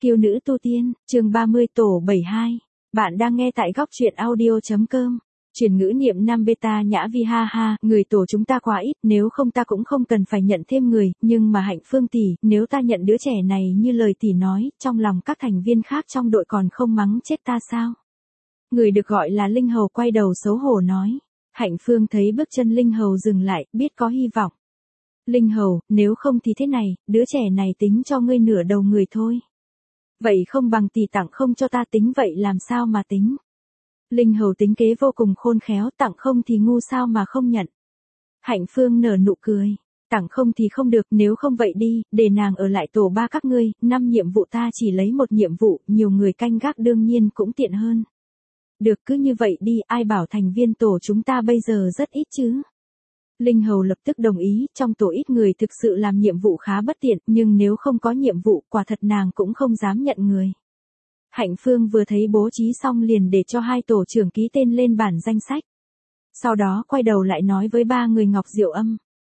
Kiêu nữ tu tiên, chương 30 tổ 72. Bạn đang nghe tại góc truyện audio.com. Truyền ngữ niệm nam beta nhã vi ha ha, người tổ chúng ta quá ít, nếu không ta cũng không cần phải nhận thêm người, nhưng mà Hạnh Phương tỷ, nếu ta nhận đứa trẻ này như lời tỷ nói, trong lòng các thành viên khác trong đội còn không mắng chết ta sao? Người được gọi là Linh Hầu quay đầu xấu hổ nói. Hạnh Phương thấy bước chân Linh Hầu dừng lại, biết có hy vọng. Linh Hầu, nếu không thì thế này, đứa trẻ này tính cho ngươi nửa đầu người thôi. Vậy không bằng tỷ tặng không cho ta tính, vậy làm sao mà tính? Linh Hầu tính kế vô cùng khôn khéo, tặng không thì ngu sao mà không nhận. Hạnh Phương nở nụ cười. Tặng không thì không được, nếu không vậy đi, để nàng ở lại tổ ba các ngươi, 5 nhiệm vụ ta chỉ lấy 1 nhiệm vụ, nhiều người canh gác đương nhiên cũng tiện hơn. Được, cứ như vậy đi, ai bảo thành viên tổ chúng ta bây giờ rất ít chứ? Linh Hầu lập tức đồng ý, trong tổ ít người thực sự làm nhiệm vụ khá bất tiện, nhưng nếu không có nhiệm vụ, quả thật nàng cũng không dám nhận người. Hạnh Phương vừa thấy bố trí xong liền để cho 2 tổ trưởng ký tên lên bản danh sách. Sau đó quay đầu lại nói với 3 người Ngọc Diệu Âm.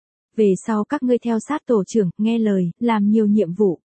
Về sau các ngươi theo sát tổ trưởng, nghe lời, làm nhiều nhiệm vụ.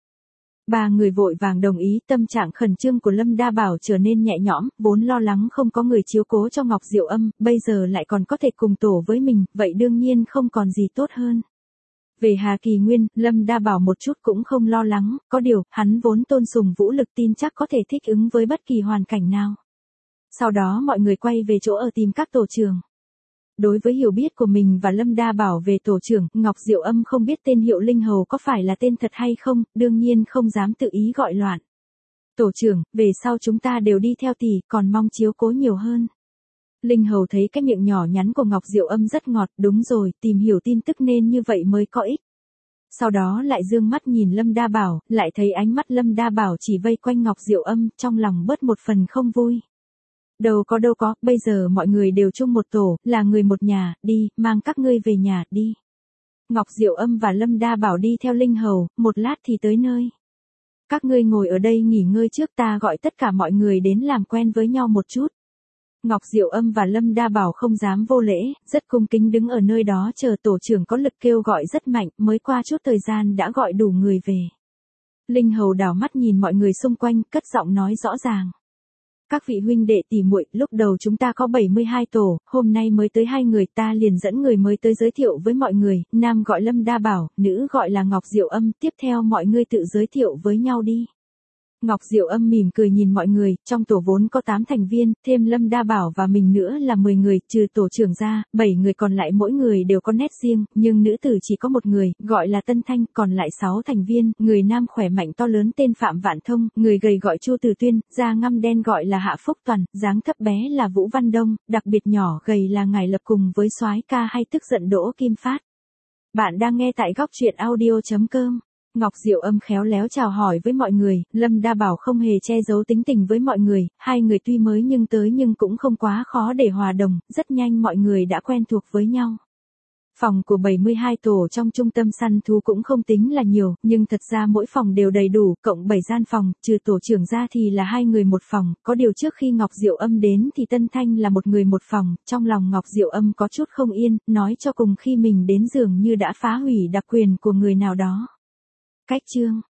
3 người vội vàng đồng ý, tâm trạng khẩn trương của Lâm Đa Bảo trở nên nhẹ nhõm, vốn lo lắng không có người chiếu cố cho Ngọc Diệu Âm, bây giờ lại còn có thể cùng tổ với mình, vậy đương nhiên không còn gì tốt hơn. Về Hà Kỳ Nguyên, Lâm Đa Bảo một chút cũng không lo lắng, có điều, hắn vốn tôn sùng vũ lực, tin chắc có thể thích ứng với bất kỳ hoàn cảnh nào. Sau đó mọi người quay về chỗ ở tìm các tổ trưởng. Đối với hiểu biết của mình và Lâm Đa Bảo về tổ trưởng, Ngọc Diệu Âm không biết tên hiệu Linh Hầu có phải là tên thật hay không, đương nhiên không dám tự ý gọi loạn. Tổ trưởng, về sau chúng ta đều đi theo tỷ, còn mong chiếu cố nhiều hơn. Linh Hầu thấy cái miệng nhỏ nhắn của Ngọc Diệu Âm rất ngọt, đúng rồi, tìm hiểu tin tức nên như vậy mới có ích. Sau đó lại dương mắt nhìn Lâm Đa Bảo, lại thấy ánh mắt Lâm Đa Bảo chỉ vây quanh Ngọc Diệu Âm, trong lòng bớt một phần không vui. Đâu có, bây giờ mọi người đều chung một tổ, là người một nhà, đi, mang các ngươi về nhà, đi. Ngọc Diệu Âm và Lâm Đa Bảo đi theo Linh Hầu, một lát thì tới nơi. Các ngươi ngồi ở đây nghỉ ngơi trước, ta gọi tất cả mọi người đến làm quen với nhau một chút. Ngọc Diệu Âm và Lâm Đa Bảo không dám vô lễ, rất cung kính đứng ở nơi đó chờ tổ trưởng có lực kêu gọi rất mạnh, mới qua chút thời gian đã gọi đủ người về. Linh Hầu đảo mắt nhìn mọi người xung quanh, cất giọng nói rõ ràng. Các vị huynh đệ tỷ muội, lúc đầu chúng ta có 72 tổ, hôm nay mới tới 2 người, ta liền dẫn người mới tới giới thiệu với mọi người, nam gọi Lâm Đa Bảo, nữ gọi là Ngọc Diệu Âm, tiếp theo mọi người tự giới thiệu với nhau đi. Ngọc Diệu Âm mỉm cười nhìn mọi người, trong tổ vốn có 8 thành viên, thêm Lâm Đa Bảo và mình nữa là 10 người, trừ tổ trưởng ra, 7 người còn lại mỗi người đều có nét riêng, nhưng nữ tử chỉ có 1 người, gọi là Tân Thanh, còn lại 6 thành viên, người nam khỏe mạnh to lớn tên Phạm Vạn Thông, người gầy gọi Chu Từ Tuyên, da ngăm đen gọi là Hạ Phúc Toàn, dáng thấp bé là Vũ Văn Đông, đặc biệt nhỏ gầy là Ngải Lập cùng với soái ca hay tức giận Đỗ Kim Phát. Bạn đang nghe tại góc truyện audio.com. Ngọc Diệu Âm khéo léo chào hỏi với mọi người, Lâm Đa Bảo không hề che giấu tính tình với mọi người, 2 người tuy mới nhưng tới nhưng cũng không quá khó để hòa đồng, rất nhanh mọi người đã quen thuộc với nhau. Phòng của 72 tổ trong trung tâm săn thú cũng không tính là nhiều, nhưng thật ra mỗi phòng đều đầy đủ, cộng 7 gian phòng, trừ tổ trưởng ra thì là 2 người một phòng, có điều trước khi Ngọc Diệu Âm đến thì Tân Thanh là 1 người một phòng, trong lòng Ngọc Diệu Âm có chút không yên, nói cho cùng khi mình đến dường như đã phá hủy đặc quyền của người nào đó. Cách chương